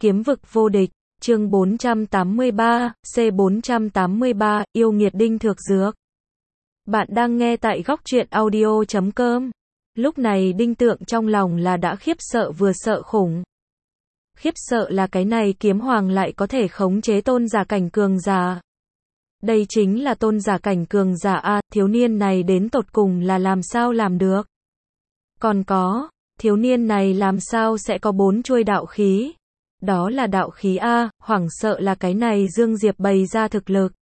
Kiếm vực vô địch, chương 483, C483, yêu nghiệt Đinh Thược Dược. Bạn đang nghe tại góc truyện audio.com. Lúc này Đinh Tượng trong lòng là đã khiếp sợ vừa sợ khủng. Khiếp sợ là cái này kiếm hoàng lại có thể khống chế tôn giả cảnh cường giả. Đây chính là tôn giả cảnh cường giả a, thiếu niên này đến tột cùng là làm sao làm được. Còn có, thiếu niên này làm sao sẽ có 4 chuôi đạo khí. Đó là đạo khí a, hoảng sợ là cái này Dương Diệp bày ra thực lực.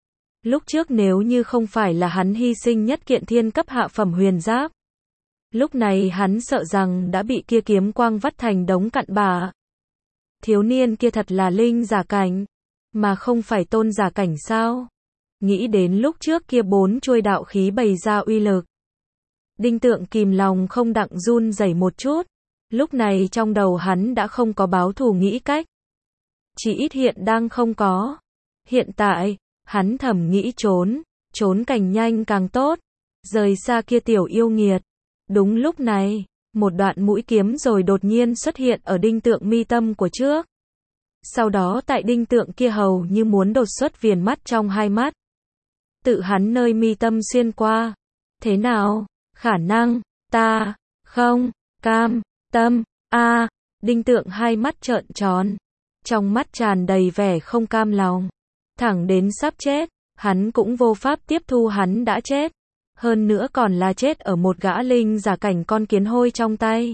Lúc trước nếu như không phải là hắn hy sinh nhất kiện thiên cấp hạ phẩm huyền giáp, lúc này hắn sợ rằng đã bị kia kiếm quang vắt thành đống cặn bã. Thiếu niên kia thật là linh giả cảnh, mà không phải tôn giả cảnh sao? Nghĩ đến lúc trước kia 4 chuôi đạo khí bày ra uy lực, Đinh Tượng kìm lòng không đặng run rẩy một chút. Lúc này trong đầu hắn đã không có báo thù nghĩ cách. Chỉ ít hiện đang không có. Hiện tại, hắn thầm nghĩ trốn càng nhanh càng tốt, rời xa kia tiểu yêu nghiệt. Đúng lúc này, một đoạn mũi kiếm rồi đột nhiên xuất hiện ở Đinh Tượng mi tâm của trước. Sau đó tại Đinh Tượng kia hầu như muốn đột xuất viền mắt trong hai mắt. Tự hắn nơi mi tâm xuyên qua. Thế nào? Khả năng, ta, không, cam, tâm, Đinh Tượng hai mắt trợn tròn. Trong mắt tràn đầy vẻ không cam lòng. Thẳng đến sắp chết, hắn cũng vô pháp tiếp thu hắn đã chết. Hơn nữa còn là chết ở một gã linh giả cảnh con kiến hôi trong tay.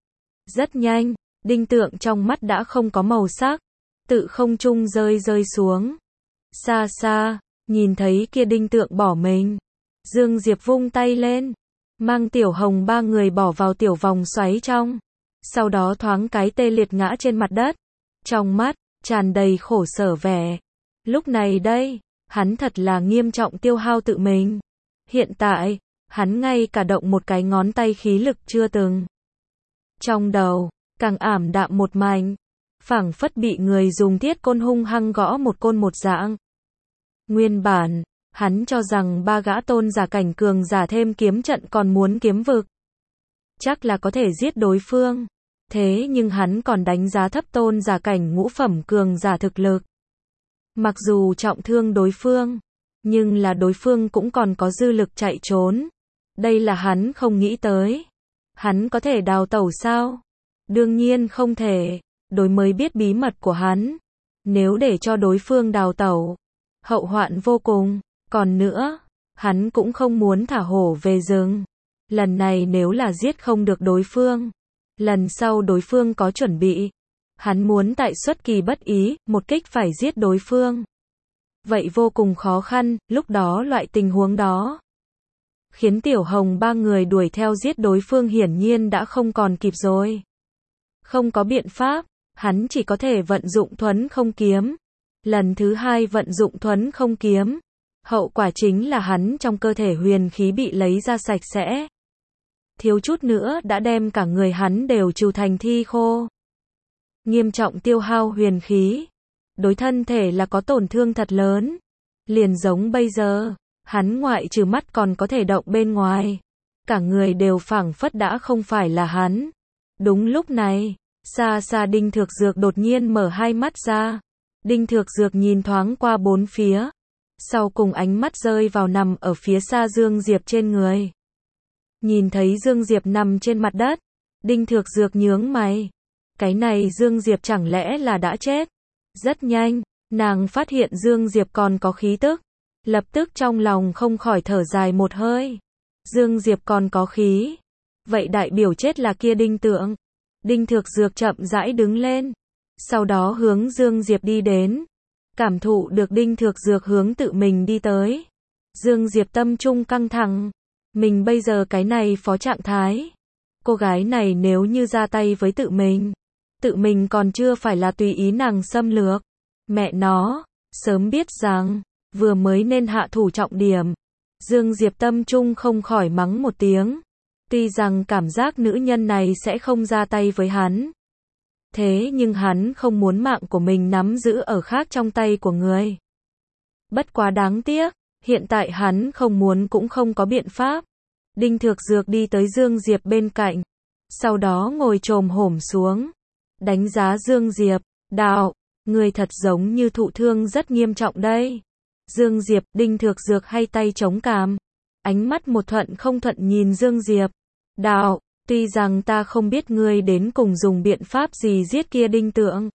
Rất nhanh, Đinh Tượng trong mắt đã không có màu sắc. Tự không trung rơi xuống. Xa xa, nhìn thấy kia Đinh Tượng bỏ mình. Dương Diệp vung tay lên, mang Tiểu Hồng ba người bỏ vào tiểu vòng xoáy trong. Sau đó thoáng cái tê liệt ngã trên mặt đất. Trong mắt, tràn đầy khổ sở vẻ. Lúc này đây, hắn thật là nghiêm trọng tiêu hao tự mình. Hiện tại, hắn ngay cả động một cái ngón tay khí lực chưa từng. Trong đầu, càng ảm đạm một mảnh. Phảng phất bị người dùng thiết côn hung hăng gõ một côn một dạng. Nguyên bản, hắn cho rằng 3 gã tôn giả cảnh cường giả thêm kiếm trận còn muốn kiếm vực. Chắc là có thể giết đối phương. Thế nhưng hắn còn đánh giá thấp tôn giả cảnh ngũ phẩm cường giả thực lực. Mặc dù trọng thương đối phương, nhưng là đối phương cũng còn có dư lực chạy trốn. Đây là hắn không nghĩ tới. Hắn có thể đào tẩu sao? Đương nhiên không thể. Đối mới biết bí mật của hắn. Nếu để cho đối phương đào tẩu, hậu hoạn vô cùng. Còn nữa, hắn cũng không muốn thả hổ về rừng. Lần này nếu là giết không được đối phương, lần sau đối phương có chuẩn bị, hắn muốn tại xuất kỳ bất ý, một kích phải giết đối phương. Vậy vô cùng khó khăn, lúc đó loại tình huống đó khiến Tiểu Hồng ba người đuổi theo giết đối phương hiển nhiên đã không còn kịp rồi. Không có biện pháp, hắn chỉ có thể vận dụng thuấn không kiếm. Lần thứ 2 vận dụng thuấn không kiếm. Hậu quả chính là hắn trong cơ thể huyền khí bị lấy ra sạch sẽ. Thiếu chút nữa đã đem cả người hắn đều trừ thành thi khô. Nghiêm trọng tiêu hao huyền khí. Đối thân thể là có tổn thương thật lớn. Liền giống bây giờ, hắn ngoại trừ mắt còn có thể động bên ngoài. Cả người đều phảng phất đã không phải là hắn. Đúng lúc này, xa xa Đinh Thược Dược đột nhiên mở hai mắt ra. Đinh Thược Dược nhìn thoáng qua bốn phía. Sau cùng ánh mắt rơi vào nằm ở phía xa Dương Diệp trên người. Nhìn thấy Dương Diệp nằm trên mặt đất, Đinh Thược Dược nhướng mày. Cái này Dương Diệp chẳng lẽ là đã chết? Rất nhanh, nàng phát hiện Dương Diệp còn có khí tức. Lập tức trong lòng không khỏi thở dài một hơi. Dương Diệp còn có khí. Vậy đại biểu chết là kia Đinh Tượng. Đinh Thược Dược chậm rãi đứng lên. Sau đó hướng Dương Diệp đi đến. Cảm thụ được Đinh Thược Dược hướng tự mình đi tới. Dương Diệp tâm trung căng thẳng. Mình bây giờ cái này phó trạng thái. Cô gái này nếu như ra tay với tự mình còn chưa phải là tùy ý nàng xâm lược. Mẹ nó, sớm biết rằng, vừa mới nên hạ thủ trọng điểm. Dương Diệp tâm trung không khỏi mắng một tiếng. Tuy rằng cảm giác nữ nhân này sẽ không ra tay với hắn. Thế nhưng hắn không muốn mạng của mình nắm giữ ở khác trong tay của người. Bất quá đáng tiếc, hiện tại hắn không muốn cũng không có biện pháp. Đinh Thược Dược đi tới Dương Diệp bên cạnh. Sau đó ngồi chồm hổm xuống. Đánh giá Dương Diệp. Đạo, người thật giống như thụ thương rất nghiêm trọng đây. Dương Diệp, Đinh Thược Dược hay tay chống cằm. Ánh mắt một thuận không thuận nhìn Dương Diệp. Đạo, tuy rằng ta không biết ngươi đến cùng dùng biện pháp gì giết kia Đinh Tượng.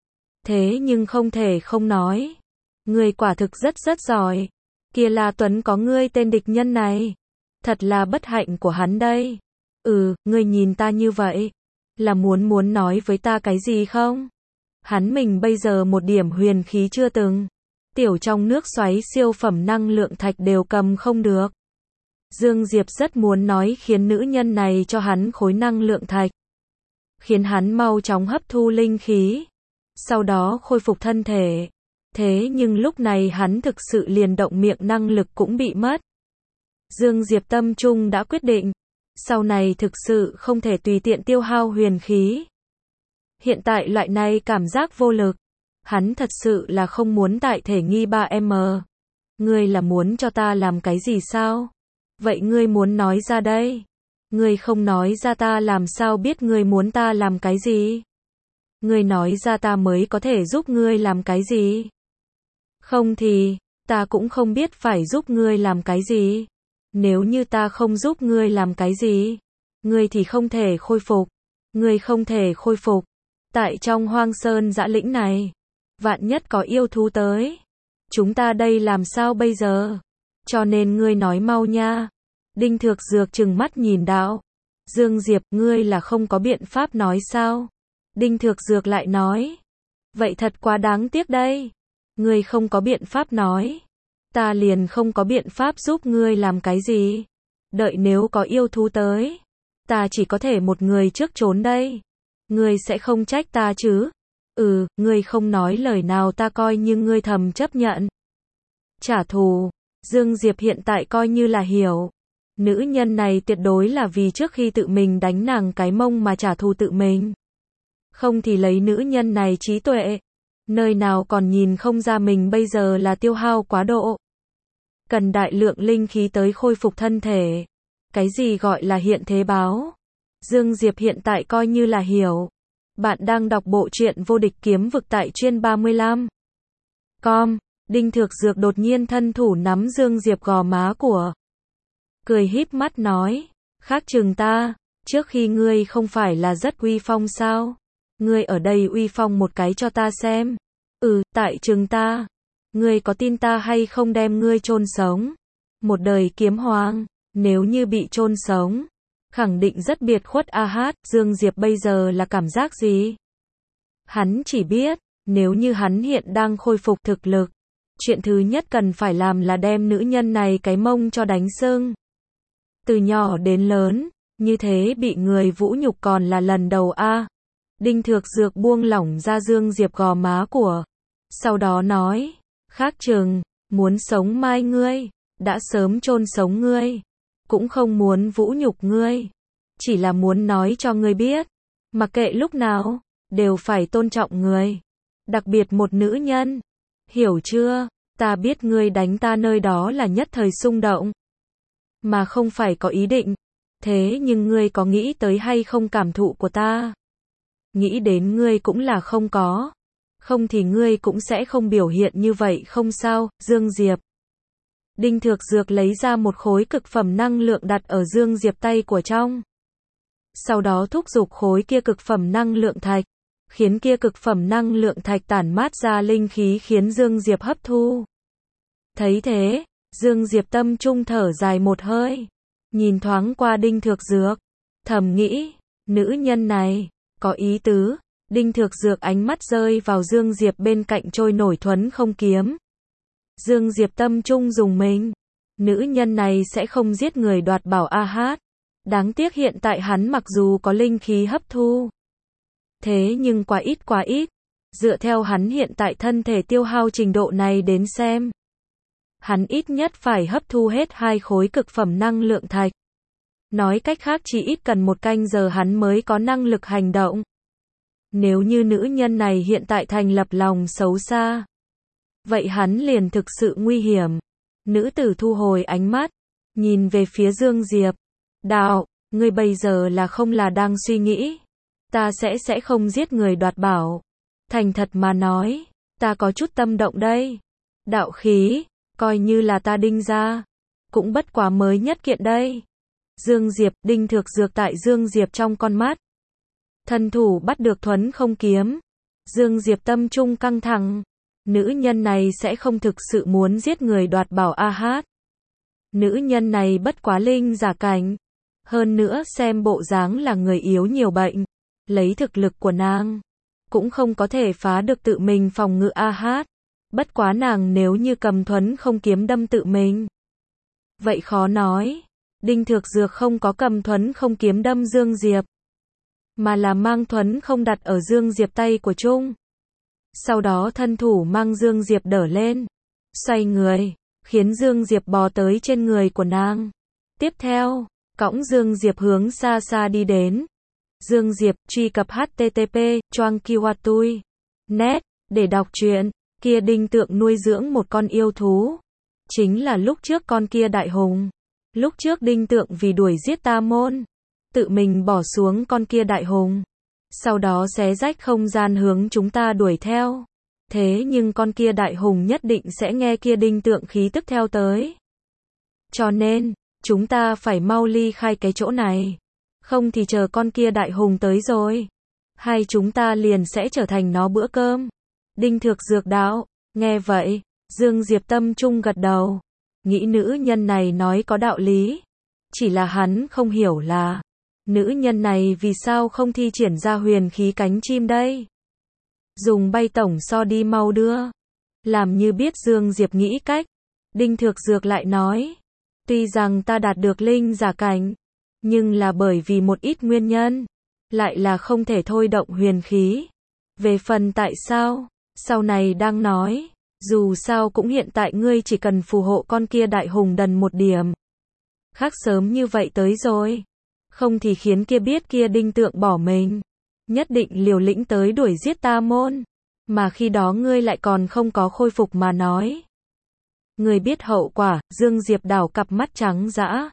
Thế nhưng không thể không nói. Ngươi quả thực rất giỏi. Kia La Tuấn có ngươi tên địch nhân này. Thật là bất hạnh của hắn đây. Ngươi nhìn ta như vậy. Là muốn nói với ta cái gì không? Hắn mình bây giờ một điểm huyền khí chưa từng. Tiểu trong nước xoáy siêu phẩm năng lượng thạch đều cầm không được. Dương Diệp rất muốn nói khiến nữ nhân này cho hắn khối năng lượng thạch. Khiến hắn mau chóng hấp thu linh khí. Sau đó khôi phục thân thể. Thế nhưng lúc này hắn thực sự liền động miệng năng lực cũng bị mất. Dương Diệp tâm trung đã quyết định. Sau này thực sự không thể tùy tiện tiêu hao huyền khí. Hiện tại loại này cảm giác vô lực. Hắn thật sự là không muốn tại thể nghi 3M. Ngươi là muốn cho ta làm cái gì sao? Vậy ngươi muốn nói ra đây. Ngươi không nói ra ta làm sao biết ngươi muốn ta làm cái gì? Ngươi nói ra ta mới có thể giúp ngươi làm cái gì? Không thì, ta cũng không biết phải giúp ngươi làm cái gì. Nếu như ta không giúp ngươi làm cái gì, ngươi thì không thể khôi phục. Ngươi không thể khôi phục. Tại trong hoang sơn dã lĩnh này, vạn nhất có yêu thú tới. Chúng ta đây làm sao bây giờ? Cho nên ngươi nói mau nha. Đinh Thược Dược trừng mắt nhìn Đạo. Dương Diệp, ngươi là không có biện pháp nói sao? Đinh Thược Dược lại nói. Vậy thật quá đáng tiếc đây. Ngươi không có biện pháp nói. Ta liền không có biện pháp giúp ngươi làm cái gì. Đợi nếu có yêu thú tới. Ta chỉ có thể một người trước trốn đây. Ngươi sẽ không trách ta chứ? Ngươi không nói lời nào ta coi như ngươi thầm chấp nhận. Trả thù. Dương Diệp hiện tại coi như là hiểu. Nữ nhân này tuyệt đối là vì trước khi tự mình đánh nàng cái mông mà trả thù tự mình. Không thì lấy nữ nhân này trí tuệ. Nơi nào còn nhìn không ra mình bây giờ là tiêu hao quá độ. Cần đại lượng linh khí tới khôi phục thân thể. Cái gì gọi là hiện thế báo? Dương Diệp hiện tại coi như là hiểu. Bạn đang đọc bộ truyện Vô Địch Kiếm Vực tại chuyên 35. Đinh Thược Dược đột nhiên thân thủ nắm Dương Diệp gò má của. Cười híp mắt nói. Khác chừng ta. Trước khi ngươi không phải là rất uy phong sao? Ngươi ở đây uy phong một cái cho ta xem. Tại chừng ta. Ngươi có tin ta hay không đem ngươi chôn sống? Một đời kiếm hoàng. Nếu như bị chôn sống. Khẳng định rất biệt khuất Dương Diệp bây giờ là cảm giác gì? Hắn chỉ biết, nếu như hắn hiện đang khôi phục thực lực, chuyện thứ nhất cần phải làm là đem nữ nhân này cái mông cho đánh sưng. Từ nhỏ đến lớn, như thế bị người vũ nhục còn là lần đầu Đinh Thược Dược buông lỏng ra Dương Diệp gò má của. Sau đó nói, khác chừng, muốn sống mai ngươi, đã sớm chôn sống ngươi. Cũng không muốn vũ nhục ngươi. Chỉ là muốn nói cho ngươi biết. Mặc kệ lúc nào, đều phải tôn trọng người. Đặc biệt một nữ nhân. Hiểu chưa? Ta biết ngươi đánh ta nơi đó là nhất thời xung động. Mà không phải có ý định. Thế nhưng ngươi có nghĩ tới hay không cảm thụ của ta? Nghĩ đến ngươi cũng là không có. Không thì ngươi cũng sẽ không biểu hiện như vậy không sao, Dương Diệp. Đinh Thược Dược lấy ra một khối cực phẩm năng lượng đặt ở Dương Diệp tay của trong. Sau đó thúc giục khối kia cực phẩm năng lượng thạch. Khiến kia cực phẩm năng lượng thạch tản mát ra linh khí khiến Dương Diệp hấp thu. Thấy thế, Dương Diệp tâm trung thở dài một hơi. Nhìn thoáng qua Đinh Thược Dược. Thầm nghĩ, nữ nhân này, có ý tứ. Đinh Thược Dược ánh mắt rơi vào Dương Diệp bên cạnh trôi nổi thuấn không kiếm. Dương Diệp tâm trung dùng mình. Nữ nhân này sẽ không giết người đoạt bảo Đáng tiếc hiện tại hắn mặc dù có linh khí hấp thu. Thế nhưng quá ít. Dựa theo hắn hiện tại thân thể tiêu hao trình độ này đến xem. Hắn ít nhất phải hấp thu hết 2 khối cực phẩm năng lượng thạch. Nói cách khác chỉ ít cần 1 canh giờ hắn mới có năng lực hành động. Nếu như nữ nhân này hiện tại thành lập lòng xấu xa. Vậy hắn liền thực sự nguy hiểm. Nữ tử thu hồi ánh mắt. Nhìn về phía Dương Diệp. Đạo, ngươi bây giờ là không là đang suy nghĩ. Ta sẽ không giết người đoạt bảo. Thành thật mà nói, ta có chút tâm động đây. Đạo khí, coi như là ta đinh ra, cũng bất quá mới nhất kiện đây. Dương Diệp, Đinh Thược Dược tại Dương Diệp trong con mắt. Thân thủ bắt được Thuấn Không kiếm. Dương Diệp tâm trung căng thẳng. Nữ nhân này sẽ không thực sự muốn giết người đoạt bảo a hát. Nữ nhân này bất quá linh giả cảnh. Hơn nữa xem bộ dáng là người yếu nhiều bệnh. Lấy thực lực của nàng, cũng không có thể phá được tự mình phòng ngự a hát. Bất quá nàng nếu như cầm Thuấn Không kiếm đâm tự mình, vậy khó nói. Đinh Thược Dược không có cầm Thuấn Không kiếm đâm Dương Diệp, mà là mang Thuấn Không đặt ở Dương Diệp tay của Trung. Sau đó thân thủ mang Dương Diệp đỡ lên, xoay người, khiến Dương Diệp bò tới trên người của nàng. Tiếp theo, cõng Dương Diệp hướng xa xa đi đến. Dương Diệp, truy cập http://choangkiwatui.net để đọc truyện. Kia Đinh Tượng nuôi dưỡng một con yêu thú, chính là lúc trước con kia đại hùng. Lúc trước Đinh Tượng vì đuổi giết Ta Môn, tự mình bỏ xuống con kia đại hùng, sau đó xé rách không gian hướng chúng ta đuổi theo. Thế nhưng con kia đại hùng nhất định sẽ nghe kia Đinh Tượng khí tức theo tới. Cho nên, chúng ta phải mau ly khai cái chỗ này. Không thì chờ con kia đại hùng tới rồi, hay chúng ta liền sẽ trở thành nó bữa cơm. Đinh Thược Dược đạo. Nghe vậy, Dương Diệp tâm trung gật đầu. Nghĩ nữ nhân này nói có đạo lý. Chỉ là hắn không hiểu là, nữ nhân này vì sao không thi triển ra huyền khí cánh chim đây. Dùng bay tổng so đi mau đưa. Làm như biết Dương Diệp nghĩ cách. Đinh Thược Dược lại nói. Tuy rằng ta đạt được linh giả cảnh, nhưng là bởi vì một ít nguyên nhân, lại là không thể thôi động huyền khí. Về phần tại sao, sau này đang nói. Dù sao cũng hiện tại ngươi chỉ cần phù hộ con kia đại hùng đần một điểm. Khác sớm như vậy tới rồi. Không thì khiến kia biết kia Đinh Tượng bỏ mình. Nhất định liều lĩnh tới đuổi giết Ta Môn. Mà khi đó ngươi lại còn không có khôi phục mà nói. Ngươi biết hậu quả. Dương Diệp đảo cặp mắt trắng dã.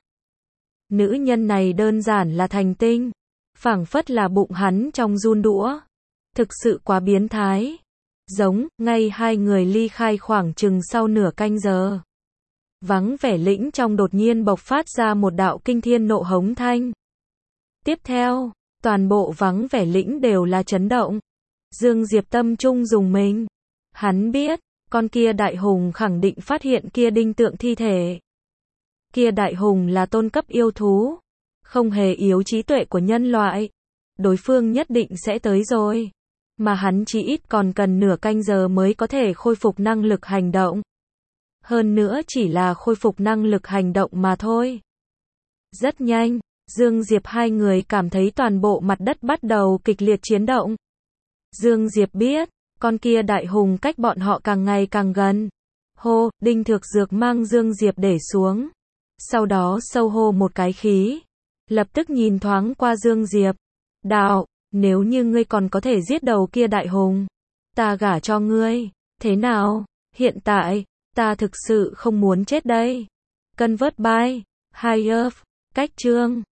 Nữ nhân này đơn giản là thành tinh. Phảng phất là bụng hắn trong giun đũa. Thực sự quá biến thái. Giống, ngay hai người ly khai khoảng chừng sau nửa canh giờ. Vắng vẻ lĩnh trong đột nhiên bộc phát ra một đạo kinh thiên nộ hống thanh. Tiếp theo, toàn bộ vắng vẻ lĩnh đều là chấn động. Dương Diệp tâm trung dùng mình. Hắn biết, con kia đại hùng khẳng định phát hiện kia Đinh Tượng thi thể. Kia đại hùng là tôn cấp yêu thú, không hề yếu trí tuệ của nhân loại. Đối phương nhất định sẽ tới rồi. Mà hắn chỉ ít còn cần nửa canh giờ mới có thể khôi phục năng lực hành động. Hơn nữa chỉ là khôi phục năng lực hành động mà thôi. Rất nhanh, Dương Diệp hai người cảm thấy toàn bộ mặt đất bắt đầu kịch liệt chiến động. Dương Diệp biết, con kia đại hùng cách bọn họ càng ngày càng gần. Hô, Đinh Thược Dược mang Dương Diệp để xuống. Sau đó sâu hô một cái khí. Lập tức nhìn thoáng qua Dương Diệp. Đạo, nếu như ngươi còn có thể giết đầu kia đại hùng, ta gả cho ngươi. Thế nào? Hiện tại, ta thực sự không muốn chết đây. Convert by High Earth. Cách chương